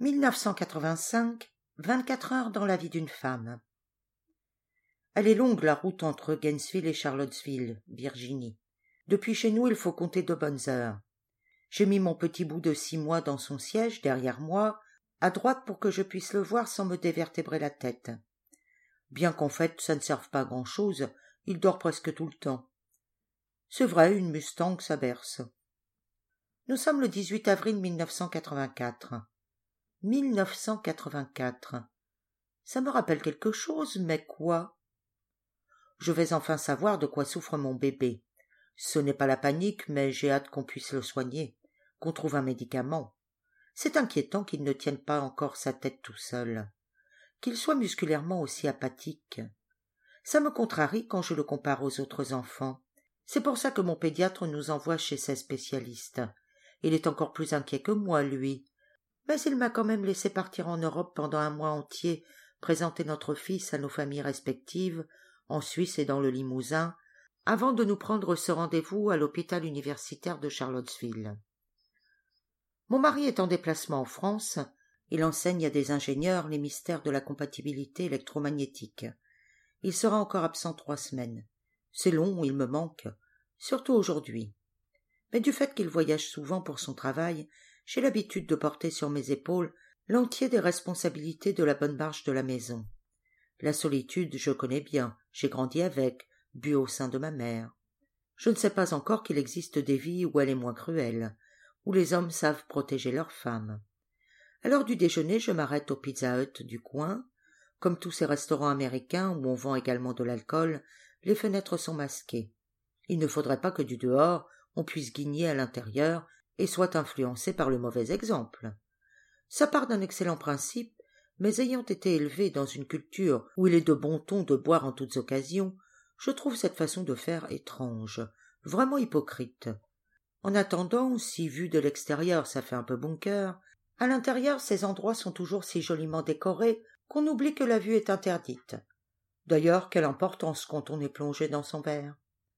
1985, 24 heures dans la vie d'une femme. Elle est longue la route entre Gainesville et Charlottesville, Virginie. Depuis chez nous, il faut compter de bonnes heures. J'ai mis mon petit bout de 6 mois dans son siège, derrière moi, à droite pour que je puisse le voir sans me dévertébrer la tête. Bien qu'en fait, ça ne serve pas à grand-chose, il dort presque tout le temps. C'est vrai, une Mustang, ça berce. Nous sommes le 18 avril 1984. 1984. Ça me rappelle quelque chose, mais quoi? Je vais enfin savoir de quoi souffre mon bébé. Ce n'est pas la panique, mais j'ai hâte qu'on puisse le soigner, qu'on trouve un médicament. C'est inquiétant qu'il ne tienne pas encore sa tête tout seul, qu'il soit musculairement aussi apathique. Ça me contrarie quand je le compare aux autres enfants. C'est pour ça que mon pédiatre nous envoie chez ses spécialistes. Il est encore plus inquiet que moi, lui. Mais il m'a quand même laissé partir en Europe pendant un mois entier, présenter notre fils à nos familles respectives, en Suisse et dans le Limousin, avant de nous prendre ce rendez-vous à l'hôpital universitaire de Charlottesville. Mon mari est en déplacement en France. Il enseigne à des ingénieurs les mystères de la compatibilité électromagnétique. Il sera encore absent 3 semaines. C'est long, il me manque, surtout aujourd'hui. Mais du fait qu'il voyage souvent pour son travail, j'ai l'habitude de porter sur mes épaules l'entier des responsabilités de la bonne marche de la maison. La solitude, je connais bien, j'ai grandi avec, bu au sein de ma mère. Je ne sais pas encore qu'il existe des vies où elle est moins cruelle, où les hommes savent protéger leurs femmes. À l'heure du déjeuner, je m'arrête au Pizza Hut du coin. Comme tous ces restaurants américains où on vend également de l'alcool, les fenêtres sont masquées. Il ne faudrait pas que du dehors on puisse guigner à l'intérieur et soit influencé par le mauvais exemple. Ça part d'un excellent principe, mais ayant été élevé dans une culture où il est de bon ton de boire en toutes occasions, je trouve cette façon de faire étrange, vraiment hypocrite. En attendant, si vu de l'extérieur ça fait un peu bon cœur, à l'intérieur ces endroits sont toujours si joliment décorés qu'on oublie que la vue est interdite. D'ailleurs, quelle importance quand on est plongé dans son verre.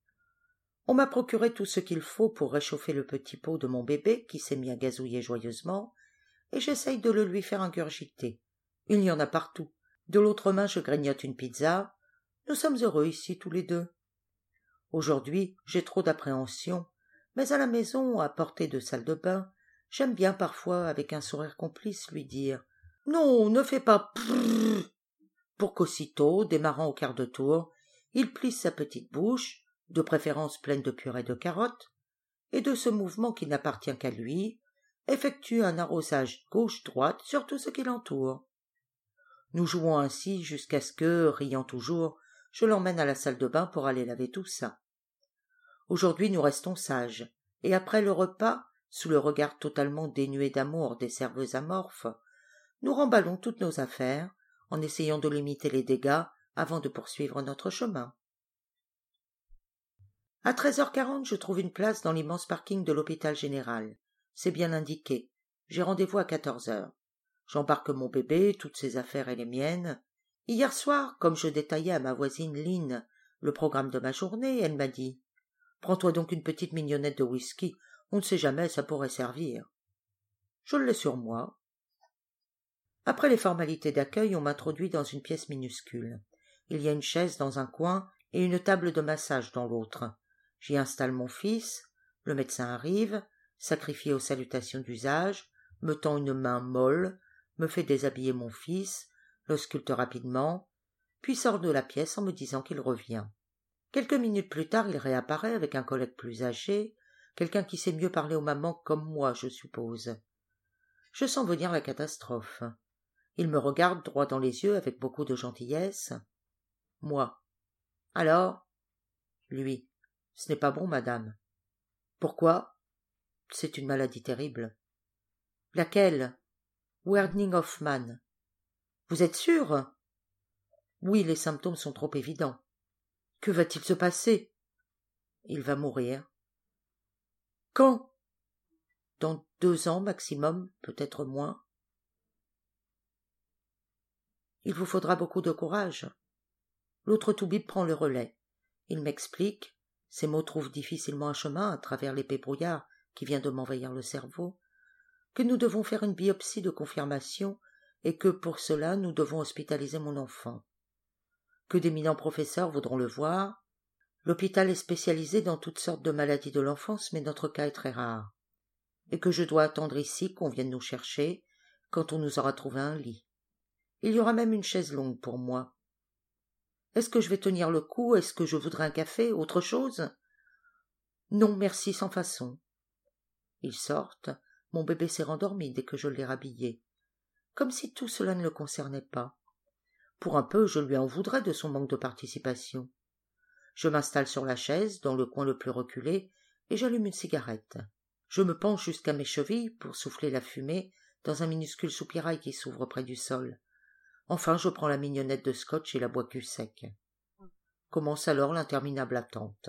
On m'a procuré tout ce qu'il faut pour réchauffer le petit pot de mon bébé qui s'est mis à gazouiller joyeusement, et j'essaye de le lui faire ingurgiter. Il y en a partout. De l'autre main, je grignote une pizza. Nous sommes heureux ici tous les deux. Aujourd'hui, j'ai trop d'appréhension, mais à la maison, à portée de salle de bain, j'aime bien parfois, avec un sourire complice, lui dire « Non, ne fais pas prrrr » pour qu'aussitôt, démarrant au quart de tour, il plisse sa petite bouche, de préférence pleine de purée de carottes, et de ce mouvement qui n'appartient qu'à lui, effectue un arrosage gauche-droite sur tout ce qui l'entoure. Nous jouons ainsi jusqu'à ce que, riant toujours, je l'emmène à la salle de bain pour aller laver tout ça. Aujourd'hui nous restons sages, et après le repas, sous le regard totalement dénué d'amour des serveuses amorphes, nous remballons toutes nos affaires, en essayant de limiter les dégâts avant de poursuivre notre chemin. À 13h40, je trouve une place dans l'immense parking de l'hôpital général. C'est bien indiqué. J'ai rendez-vous à 14h. J'embarque mon bébé, toutes ses affaires et les miennes. Hier soir, comme je détaillais à ma voisine Lynn le programme de ma journée, elle m'a dit « Prends-toi donc une petite mignonnette de whisky, on ne sait jamais, ça pourrait servir. » Je l'ai sur moi. Après les formalités d'accueil, on m'introduit dans une pièce minuscule. Il y a une chaise dans un coin et une table de massage dans l'autre. J'y installe mon fils, le médecin arrive, sacrifié aux salutations d'usage, me tend une main molle, me fait déshabiller mon fils, l'ausculte rapidement, puis sort de la pièce en me disant qu'il revient. Quelques minutes plus tard, il réapparaît avec un collègue plus âgé, quelqu'un qui sait mieux parler aux mamans comme moi, je suppose. Je sens venir la catastrophe. Il me regarde droit dans les yeux avec beaucoup de gentillesse. Moi. Alors? Lui. Ce n'est pas bon, madame. Pourquoi? C'est une maladie terrible. Laquelle? Werning-Hoffmann. Vous êtes sûr? Oui, les symptômes sont trop évidents. Que va-t-il se passer? Il va mourir. Quand? Dans 2 ans maximum, peut-être moins. Il vous faudra beaucoup de courage. L'autre toubib prend le relais. Il m'explique. Ces mots trouvent difficilement un chemin à travers l'épais brouillard qui vient de m'envahir le cerveau. que nous devons faire une biopsie de confirmation et que pour cela nous devons hospitaliser mon enfant, que d'éminents professeurs voudront le voir. L'hôpital est spécialisé dans toutes sortes de maladies de l'enfance, mais notre cas est très rare, et que je dois attendre ici qu'on vienne nous chercher quand on nous aura trouvé un lit. Il y aura même une chaise longue pour moi. Est-ce que je vais tenir le coup? Est-ce que je voudrais un café? Autre chose? Non, merci, sans façon. Ils sortent. Mon bébé s'est rendormi dès que je l'ai rhabillé, comme si tout cela ne le concernait pas. Pour un peu, je lui en voudrais de son manque de participation. Je m'installe sur la chaise, dans le coin le plus reculé, et j'allume une cigarette. Je me penche jusqu'à mes chevilles pour souffler la fumée dans un minuscule soupirail qui s'ouvre près du sol. Enfin, je prends la mignonnette de scotch et la bois cul sec. Commence alors l'interminable attente.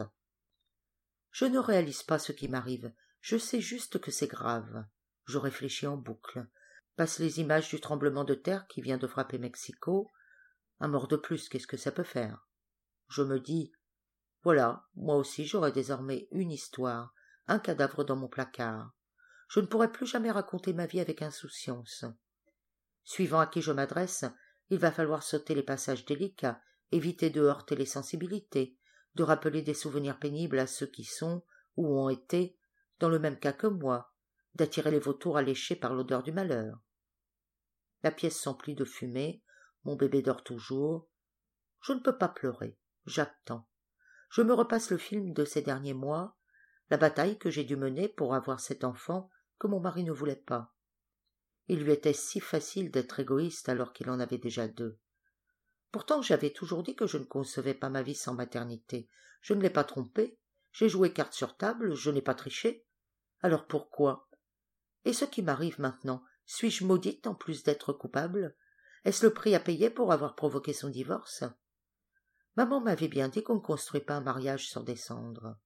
Je ne réalise pas ce qui m'arrive, je sais juste que c'est grave. Je réfléchis en boucle, passe les images du tremblement de terre qui vient de frapper Mexico. Un mort de plus, qu'est-ce que ça peut faire? Je me dis, voilà, moi aussi j'aurai désormais une histoire, un cadavre dans mon placard. Je ne pourrai plus jamais raconter ma vie avec insouciance. Suivant à qui je m'adresse, il va falloir sauter les passages délicats, éviter de heurter les sensibilités, de rappeler des souvenirs pénibles à ceux qui sont, ou ont été, dans le même cas que moi, d'attirer les vautours alléchés par l'odeur du malheur. La pièce s'emplit de fumée, mon bébé dort toujours. Je ne peux pas pleurer, j'attends. Je me repasse le film de ces derniers mois, la bataille que j'ai dû mener pour avoir cet enfant que mon mari ne voulait pas. Il lui était si facile d'être égoïste alors qu'il en avait déjà 2. Pourtant j'avais toujours dit que je ne concevais pas ma vie sans maternité. Je ne l'ai pas trompé, j'ai joué carte sur table, je n'ai pas triché. Alors pourquoi? Et ce qui m'arrive maintenant, suis-je maudite en plus d'être coupable? Est-ce le prix à payer pour avoir provoqué son divorce? Maman m'avait bien dit qu'on ne construit pas un mariage sur des cendres.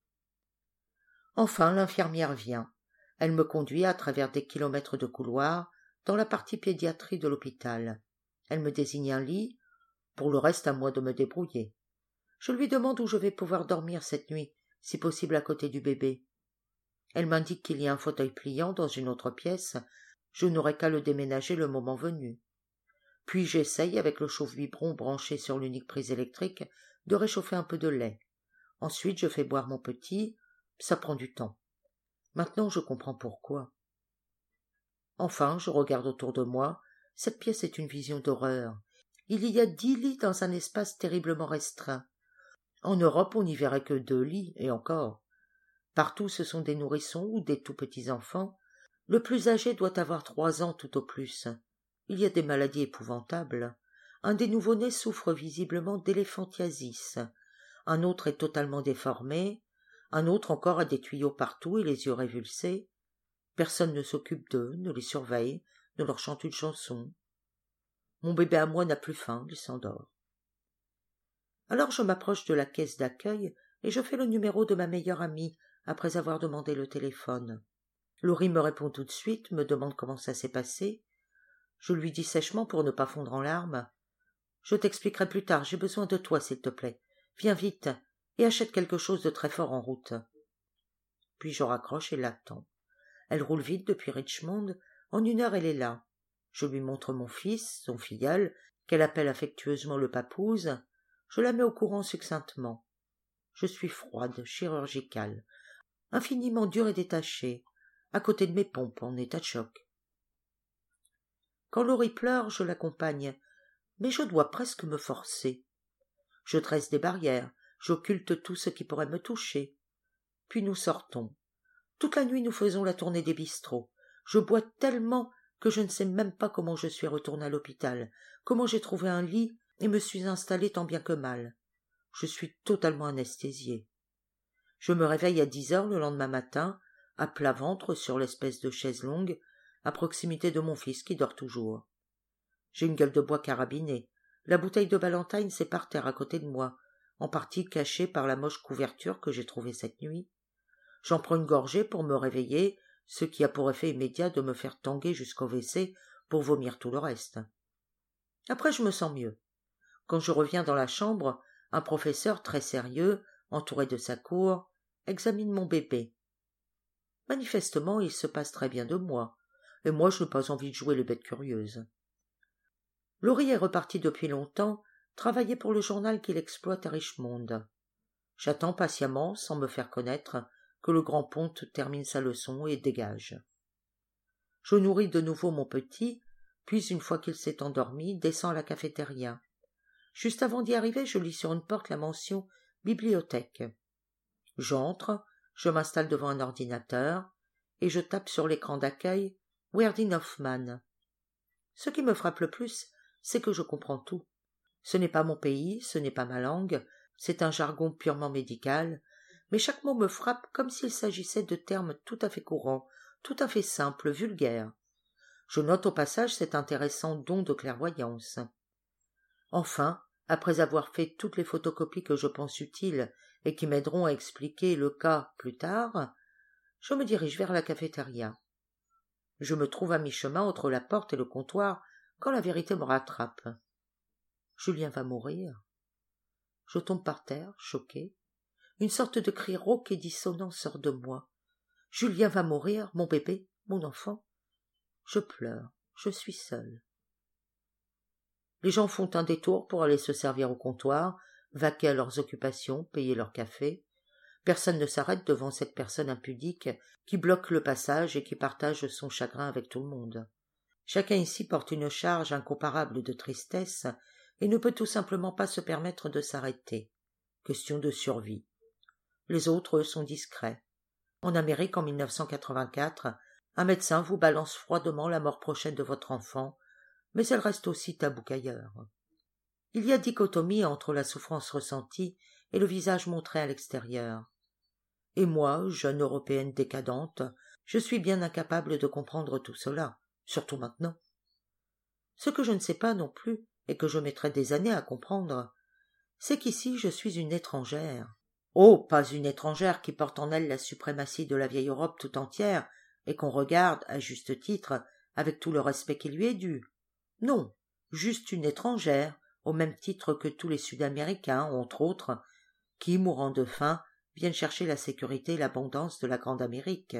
Enfin, l'infirmière vient. Elle me conduit à travers des kilomètres de couloirs dans la partie pédiatrie de l'hôpital. Elle me désigne un lit, pour le reste à moi de me débrouiller. Je lui demande où je vais pouvoir dormir cette nuit, si possible à côté du bébé. Elle m'indique qu'il y a un fauteuil pliant dans une autre pièce, je n'aurai qu'à le déménager le moment venu. Puis j'essaye, avec le chauffe-biberon branché sur l'unique prise électrique, de réchauffer un peu de lait. Ensuite je fais boire mon petit, ça prend du temps. Maintenant je comprends pourquoi. Enfin, je regarde autour de moi, cette pièce est une vision d'horreur. Il y a 10 lits dans un espace terriblement restreint. En Europe, on n'y verrait que 2 lits, et encore. Partout, ce sont des nourrissons ou des tout petits enfants. Le plus âgé doit avoir 3 ans tout au plus. Il y a des maladies épouvantables. Un des nouveau-nés souffre visiblement d'éléphantiasis. Un autre est totalement déformé. Un autre encore a des tuyaux partout et les yeux révulsés. Personne ne s'occupe d'eux, ne les surveille, ne leur chante une chanson. Mon bébé à moi n'a plus faim, il s'endort. Alors je m'approche de la caisse d'accueil et je fais le numéro de ma meilleure amie après avoir demandé le téléphone. Laurie me répond tout de suite, me demande comment ça s'est passé. Je lui dis sèchement pour ne pas fondre en larmes. Je t'expliquerai plus tard, j'ai besoin de toi, s'il te plaît. Viens vite et achète quelque chose de très fort en route. Puis je raccroche et l'attends. Elle roule vite depuis Richmond. En 1 heure, elle est là. Je lui montre mon fils, son filleul, qu'elle appelle affectueusement le papouze. Je la mets au courant succinctement. Je suis froide, chirurgicale, infiniment dure et détachée, à côté de mes pompes, en état de choc. Quand Laurie pleure, je l'accompagne, mais je dois presque me forcer. Je dresse des barrières, j'occulte tout ce qui pourrait me toucher. Puis nous sortons. Toute la nuit nous faisons la tournée des bistrots. Je bois tellement que je ne sais même pas comment je suis retournée à l'hôpital, comment j'ai trouvé un lit et me suis installée tant bien que mal. Je suis totalement anesthésiée. Je me réveille à 10 heures le lendemain matin, à plat ventre sur l'espèce de chaise longue, à proximité de mon fils qui dort toujours. J'ai une gueule de bois carabinée. La bouteille de Ballantine c'est par terre à côté de moi, en partie cachée par la moche couverture que j'ai trouvée cette nuit. J'en prends une gorgée pour me réveiller, ce qui a pour effet immédiat de me faire tanguer jusqu'au WC pour vomir tout le reste. Après je me sens mieux. Quand je reviens dans la chambre, un professeur très sérieux, entouré de sa cour, examine mon bébé. Manifestement, il se passe très bien de moi. et moi je n'ai pas envie de jouer les bêtes curieuses. Laurie est reparti depuis longtemps, travailler pour le journal qu'il exploite à Richmond. J'attends patiemment, sans me faire connaître, que le grand ponte termine sa leçon et dégage. Je nourris de nouveau mon petit, puis une fois qu'il s'est endormi, descends à la cafétéria. Juste avant d'y arriver, je lis sur une porte la mention « Bibliothèque ». J'entre, je m'installe devant un ordinateur, et je tape sur l'écran d'accueil « Werdin Hoffmann ». Ce qui me frappe le plus, c'est que je comprends tout. Ce n'est pas mon pays, ce n'est pas ma langue, c'est un jargon purement médical, mais chaque mot me frappe comme s'il s'agissait de termes tout à fait courants, tout à fait simples, vulgaires. Je note au passage cet intéressant don de clairvoyance. Enfin, après avoir fait toutes les photocopies que je pense utiles et qui m'aideront à expliquer le cas plus tard, je me dirige vers la cafétéria. Je me trouve à mi-chemin entre la porte et le comptoir quand la vérité me rattrape. Julien va mourir. Je tombe par terre, choqué. Une sorte de cri rauque et dissonant sort de moi. Julien va mourir, mon bébé, mon enfant. Je pleure, je suis seule. Les gens font un détour pour aller se servir au comptoir, vaquer à leurs occupations, payer leur café. Personne ne s'arrête devant cette personne impudique qui bloque le passage et qui partage son chagrin avec tout le monde. Chacun ici porte une charge incomparable de tristesse et ne peut tout simplement pas se permettre de s'arrêter. Question de survie. Les autres, eux, sont discrets. En Amérique, en 1984, un médecin vous balance froidement la mort prochaine de votre enfant, mais elle reste aussi tabou qu'ailleurs. Il y a dichotomie entre la souffrance ressentie et le visage montré à l'extérieur. Et moi, jeune Européenne décadente, je suis bien incapable de comprendre tout cela, surtout maintenant. Ce que je ne sais pas non plus, et que je mettrai des années à comprendre, c'est qu'ici je suis une étrangère. Oh, pas une étrangère qui porte en elle la suprématie de la vieille Europe tout entière, et qu'on regarde, à juste titre, avec tout le respect qui lui est dû. Non, juste une étrangère, au même titre que tous les Sud-Américains, entre autres, qui, mourant de faim, viennent chercher la sécurité et l'abondance de la Grande Amérique.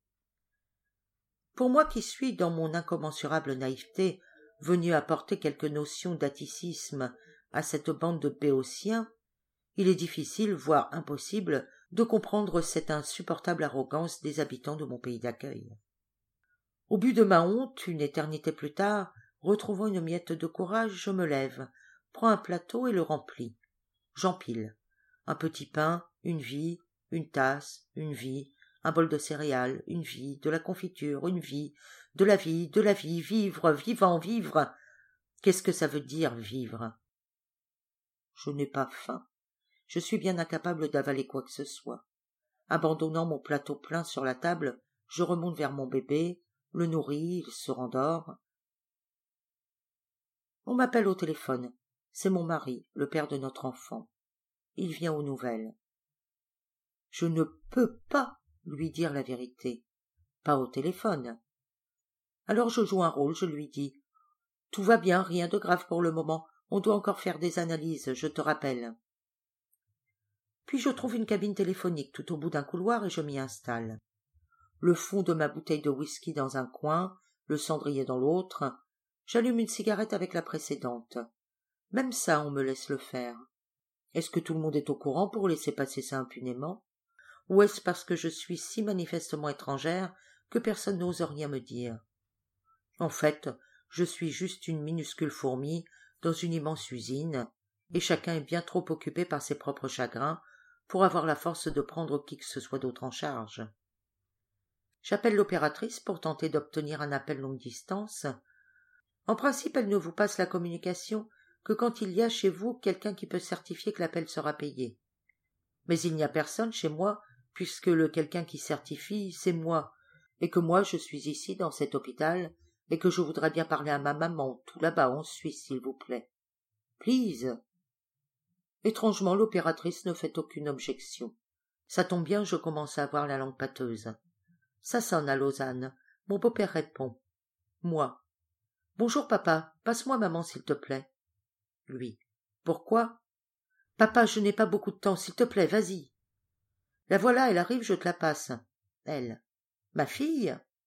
Pour moi qui suis, dans mon incommensurable naïveté, venu apporter quelques notions d'atticisme à cette bande de béotiens, il est difficile, voire impossible, de comprendre cette insupportable arrogance des habitants de mon pays d'accueil. Au but de ma honte, une éternité plus tard, retrouvant une miette de courage, je me lève, prends un plateau et le remplis. J'empile. Un petit pain, une vie, une tasse, une vie, un bol de céréales, une vie, de la confiture, une vie, de la vie, vivre, vivant, vivre. Qu'est-ce que ça veut dire, vivre? Je n'ai pas faim. Je suis bien incapable d'avaler quoi que ce soit. Abandonnant mon plateau plein sur la table, je remonte vers mon bébé, le nourris, il se rendort. On m'appelle au téléphone. C'est mon mari, le père de notre enfant. Il vient aux nouvelles. Je ne peux pas lui dire la vérité. Pas au téléphone. Alors je joue un rôle, je lui dis. Tout va bien, rien de grave pour le moment. On doit encore faire des analyses, je te rappelle. Puis je trouve une cabine téléphonique tout au bout d'un couloir et je m'y installe. Le fond de ma bouteille de whisky dans un coin, le cendrier dans l'autre. J'allume une cigarette avec la précédente. Même ça, on me laisse le faire. Est-ce que tout le monde est au courant pour laisser passer ça impunément? Ou est-ce parce que je suis si manifestement étrangère que personne n'ose rien me dire? En fait, je suis juste une minuscule fourmi dans une immense usine, et chacun est bien trop occupé par ses propres chagrins pour avoir la force de prendre qui que ce soit d'autre en charge. J'appelle l'opératrice pour tenter d'obtenir un appel longue distance. En principe, elle ne vous passe la communication que quand il y a chez vous quelqu'un qui peut certifier que l'appel sera payé. Mais il n'y a personne chez moi, puisque le quelqu'un qui certifie, c'est moi, et que moi je suis ici dans cet hôpital, et que je voudrais bien parler à ma maman, tout là-bas en Suisse, s'il vous plaît. Please. Étrangement, l'opératrice ne fait aucune objection. Ça tombe bien, je commence à avoir la langue pâteuse. Ça sonne à Lausanne. Mon beau-père répond. Moi. Bonjour, papa. Passe-moi maman, s'il te plaît. Lui. Pourquoi? Papa, je n'ai pas beaucoup de temps, s'il te plaît, vas-y. La voilà, elle arrive, je te la passe. Elle. Ma fille?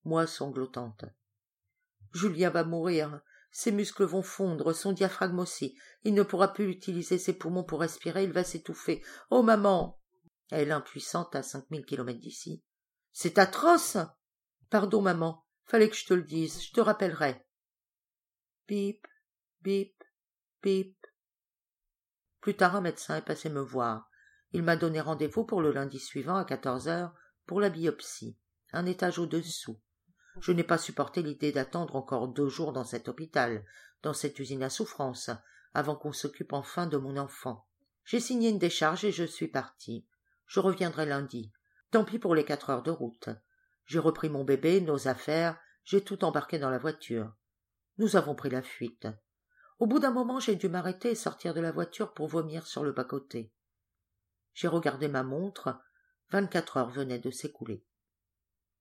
moi sanglotante. Julien va mourir, ses muscles vont fondre, son diaphragme aussi, il ne pourra plus utiliser ses poumons pour respirer, il va s'étouffer. Oh, maman! Elle, impuissante, à 5000 kilomètres d'ici. C'est atroce! Pardon, maman, fallait que je te le dise, je te rappellerai. Bip, bip, bip. Plus tard, un médecin est passé me voir. Il m'a donné rendez-vous pour le lundi suivant à 14h pour la biopsie, un étage au-dessous. Je n'ai pas supporté l'idée d'attendre encore 2 jours dans cet hôpital, dans cette usine à souffrance, avant qu'on s'occupe enfin de mon enfant. J'ai signé une décharge et je suis parti. Je reviendrai lundi. Tant pis pour les 4 heures de route. J'ai repris mon bébé, nos affaires, j'ai tout embarqué dans la voiture. Nous avons pris la fuite. Au bout d'un moment, j'ai dû m'arrêter et sortir de la voiture pour vomir sur le bas-côté. J'ai regardé ma montre, 24 heures venaient de s'écouler.